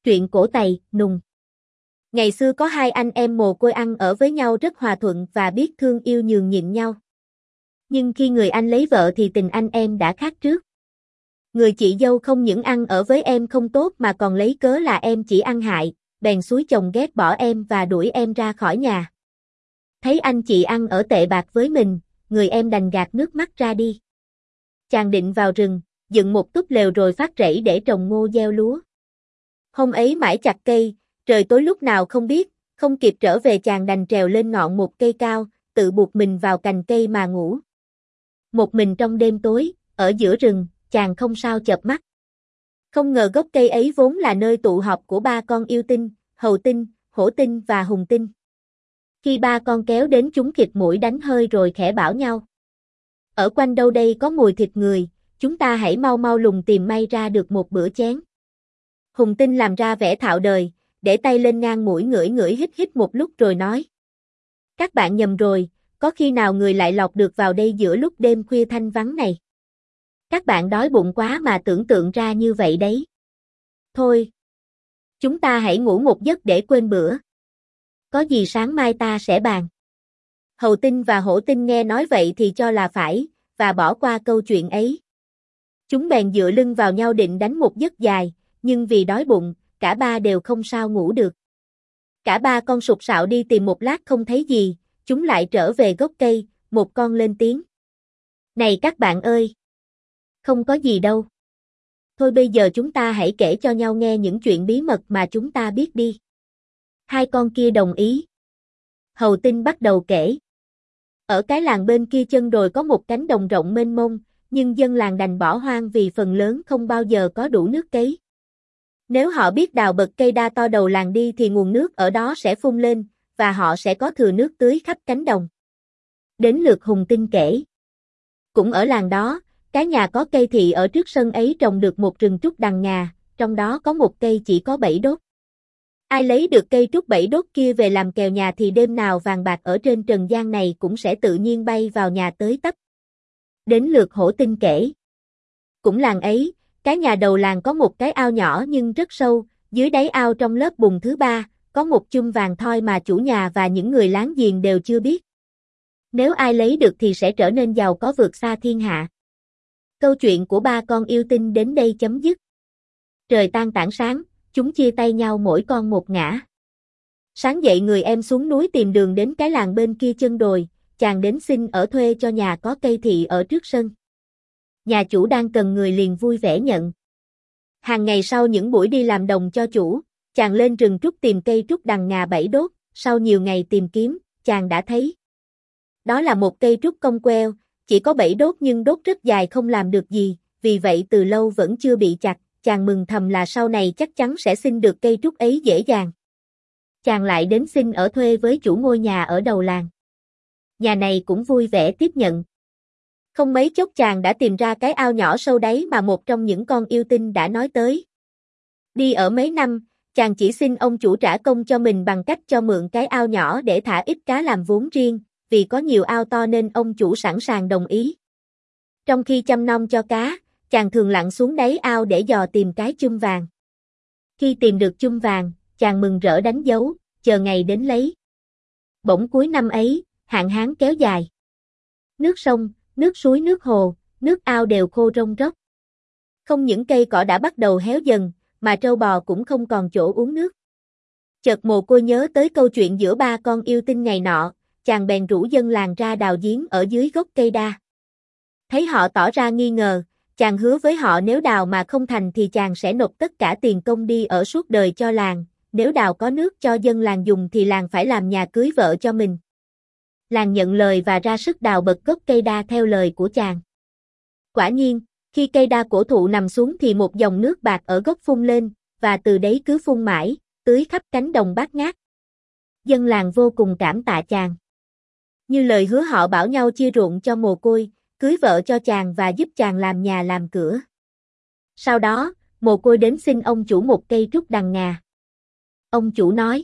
Truyện cổ Tày, Nùng. Ngày xưa có hai anh em mồ côi ăn ở với nhau rất hòa thuận và biết thương yêu nhường nhịn nhau. Nhưng khi người anh lấy vợ thì tình anh em đã khác trước. Người chị dâu không những ăn ở với em không tốt mà còn lấy cớ là em chỉ ăn hại, bèn xúi chồng ghét bỏ em và đuổi em ra khỏi nhà. Thấy anh chị ăn ở tệ bạc với mình, người em đành gạt nước mắt ra đi. Chàng định vào rừng, dựng một túp lều rồi phát rẫy để trồng ngô gieo lúa. Hôm ấy mãi chặt cây, trời tối lúc nào không biết, không kịp trở về chàng đành trèo lên ngọn một cây cao, tự buộc mình vào cành cây mà ngủ. Một mình trong đêm tối, ở giữa rừng, chàng không sao chợp mắt. Không ngờ gốc cây ấy vốn là nơi tụ họp của ba con yêu tinh, Hầu Tinh, Hổ Tinh và Hùng Tinh. Khi ba con kéo đến chúng khịt mũi đánh hơi rồi khẽ bảo nhau. Ở quanh đâu đây có mùi thịt người, chúng ta hãy mau mau lùng tìm may ra được một bữa chén. Hùng Tinh làm ra vẻ thạo đời, để tay lên ngang mũi ngửi ngửi hít hít một lúc rồi nói. Các bạn nhầm rồi, có khi nào người lại lọt được vào đây giữa lúc đêm khuya thanh vắng này. Các bạn đói bụng quá mà tưởng tượng ra như vậy đấy. Thôi, chúng ta hãy ngủ một giấc để quên bữa. Có gì sáng mai ta sẽ bàn. Hầu Tinh và Hổ Tinh nghe nói vậy thì cho là phải, và bỏ qua câu chuyện ấy. Chúng bèn dựa lưng vào nhau định đánh một giấc dài, nhưng vì đói bụng, cả ba đều không sao ngủ được. Cả ba con sục sạo đi tìm một lát không thấy gì, chúng lại trở về gốc cây, một con lên tiếng. Này các bạn ơi! Không có gì đâu. Thôi bây giờ chúng ta hãy kể cho nhau nghe những chuyện bí mật mà chúng ta biết đi. Hai con kia đồng ý. Hầu Tinh bắt đầu kể. Ở cái làng bên kia chân đồi có một cánh đồng rộng mênh mông, nhưng dân làng đành bỏ hoang vì phần lớn không bao giờ có đủ nước cấy. Nếu họ biết đào bậc cây đa to đầu làng đi thì nguồn nước ở đó sẽ phun lên, và họ sẽ có thừa nước tưới khắp cánh đồng. Đến lượt Hùng Tinh kể. Cũng ở làng đó, cái nhà có cây thị ở trước sân ấy trồng được một rừng trúc đằng ngà, trong đó có một cây chỉ có 7 đốt. Ai lấy được cây trúc 7 đốt kia về làm kèo nhà thì đêm nào vàng bạc ở trên trần gian này cũng sẽ tự nhiên bay vào nhà tới tấp. Đến lượt Hổ Tinh kể. Cũng làng ấy, cái nhà đầu làng có một cái ao nhỏ nhưng rất sâu, dưới đáy ao trong lớp bùn thứ ba, có một chum vàng thoi mà chủ nhà và những người láng giềng đều chưa biết. Nếu ai lấy được thì sẽ trở nên giàu có vượt xa thiên hạ. Câu chuyện của ba con yêu tinh đến đây chấm dứt. Trời tan tảng sáng, chúng chia tay nhau mỗi con một ngả. Sáng dậy người em xuống núi tìm đường đến cái làng bên kia chân đồi, chàng đến xin ở thuê cho nhà có cây thị ở trước sân. Nhà chủ đang cần người liền vui vẻ nhận. Hàng ngày sau những buổi đi làm đồng cho chủ, chàng lên rừng trúc tìm cây trúc đằng ngà 7 đốt, sau nhiều ngày tìm kiếm, chàng đã thấy. Đó là một cây trúc cong queo, chỉ có 7 đốt nhưng đốt rất dài không làm được gì, vì vậy từ lâu vẫn chưa bị chặt, chàng mừng thầm là sau này chắc chắn sẽ xin được cây trúc ấy dễ dàng. Chàng lại đến xin ở thuê với chủ ngôi nhà ở đầu làng. Nhà này cũng vui vẻ tiếp nhận. Không mấy chốc chàng đã tìm ra cái ao nhỏ sâu đáy mà một trong những con yêu tinh đã nói tới. Đi ở mấy năm, chàng chỉ xin ông chủ trả công cho mình bằng cách cho mượn cái ao nhỏ để thả ít cá làm vốn riêng, vì có nhiều ao to nên ông chủ sẵn sàng đồng ý. Trong khi chăm nom cho cá, chàng thường lặn xuống đáy ao để dò tìm cái chum vàng. Khi tìm được chum vàng, chàng mừng rỡ đánh dấu, chờ ngày đến lấy. Bỗng cuối năm ấy, hạn hán kéo dài. Nước sông, nước suối nước hồ, nước ao đều khô rông rốc. Không những cây cỏ đã bắt đầu héo dần, mà trâu bò cũng không còn chỗ uống nước. Chợt mồ côi nhớ tới câu chuyện giữa ba con yêu tinh ngày nọ, chàng bèn rủ dân làng ra đào giếng ở dưới gốc cây đa. Thấy họ tỏ ra nghi ngờ, chàng hứa với họ nếu đào mà không thành thì chàng sẽ nộp tất cả tiền công đi ở suốt đời cho làng, nếu đào có nước cho dân làng dùng thì làng phải làm nhà cưới vợ cho mình. Làng nhận lời và ra sức đào bật gốc cây đa theo lời của chàng. Quả nhiên, khi cây đa cổ thụ nằm xuống thì một dòng nước bạc ở gốc phun lên, và từ đấy cứ phun mãi, tưới khắp cánh đồng bát ngát. Dân làng vô cùng cảm tạ chàng. Như lời hứa họ bảo nhau chia ruộng cho mồ côi, cưới vợ cho chàng và giúp chàng làm nhà làm cửa. Sau đó, mồ côi đến xin ông chủ một cây trúc đằng ngà. Ông chủ nói,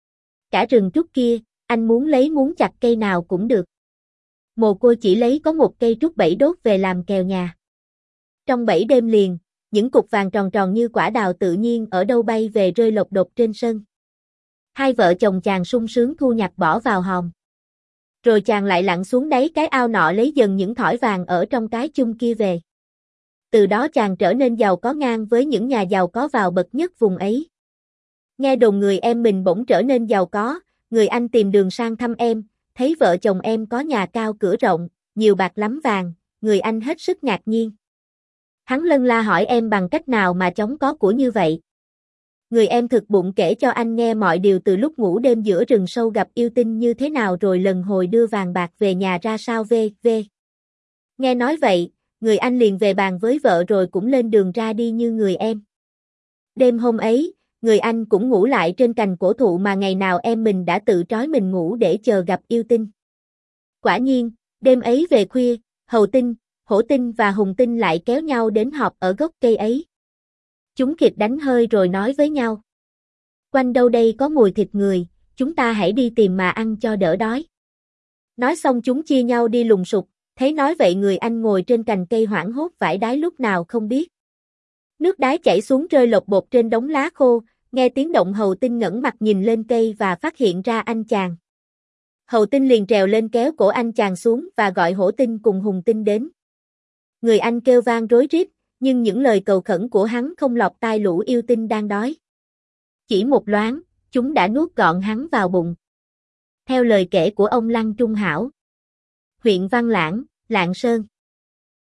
cả rừng trúc kia, anh muốn lấy muốn chặt cây nào cũng được. Mồ côi chỉ lấy có một cây trúc 7 đốt về làm kèo nhà. Trong 7 đêm liền, những cục vàng tròn tròn như quả đào tự nhiên ở đâu bay về rơi lộc độc trên sân. Hai vợ chồng chàng sung sướng thu nhặt bỏ vào hòm. Rồi chàng lại lặn xuống đáy cái ao nọ lấy dần những thỏi vàng ở trong cái chung kia về. Từ đó chàng trở nên giàu có ngang với những nhà giàu có vào bậc nhất vùng ấy. Nghe đồn người em mình bỗng trở nên giàu có, người anh tìm đường sang thăm em, thấy vợ chồng em có nhà cao cửa rộng, nhiều bạc lắm vàng, người anh hết sức ngạc nhiên. Hắn lân la hỏi em bằng cách nào mà chóng có của như vậy. Người em thực bụng kể cho anh nghe mọi điều từ lúc ngủ đêm giữa rừng sâu gặp yêu tinh như thế nào rồi lần hồi đưa vàng bạc về nhà ra sao v.v. Nghe nói vậy, người anh liền về bàn với vợ rồi cũng lên đường ra đi như người em. Đêm hôm ấy, người anh cũng ngủ lại trên cành cổ thụ mà ngày nào em mình đã tự trói mình ngủ để chờ gặp yêu tinh. Quả nhiên, đêm ấy về khuya, Hầu Tinh, Hổ Tinh và Hùng Tinh lại kéo nhau đến họp ở gốc cây ấy. Chúng khịt đánh hơi rồi nói với nhau. Quanh đâu đây có mùi thịt người, chúng ta hãy đi tìm mà ăn cho đỡ đói. Nói xong chúng chia nhau đi lùng sục, thấy nói vậy người anh ngồi trên cành cây hoảng hốt vãi đái lúc nào không biết. Nước đái chảy xuống rơi lột bột trên đống lá khô, nghe tiếng động Hầu Tinh ngẩng mặt nhìn lên cây và phát hiện ra anh chàng. Hầu Tinh liền trèo lên kéo cổ anh chàng xuống và gọi Hổ Tinh cùng Hùng Tinh đến. Người anh kêu vang rối rít, nhưng những lời cầu khẩn của hắn không lọt tai lũ yêu tinh đang đói. Chỉ một loáng, chúng đã nuốt gọn hắn vào bụng. Theo lời kể của ông Lăng Trung Hảo, huyện Văn Lãng, Lạng Sơn.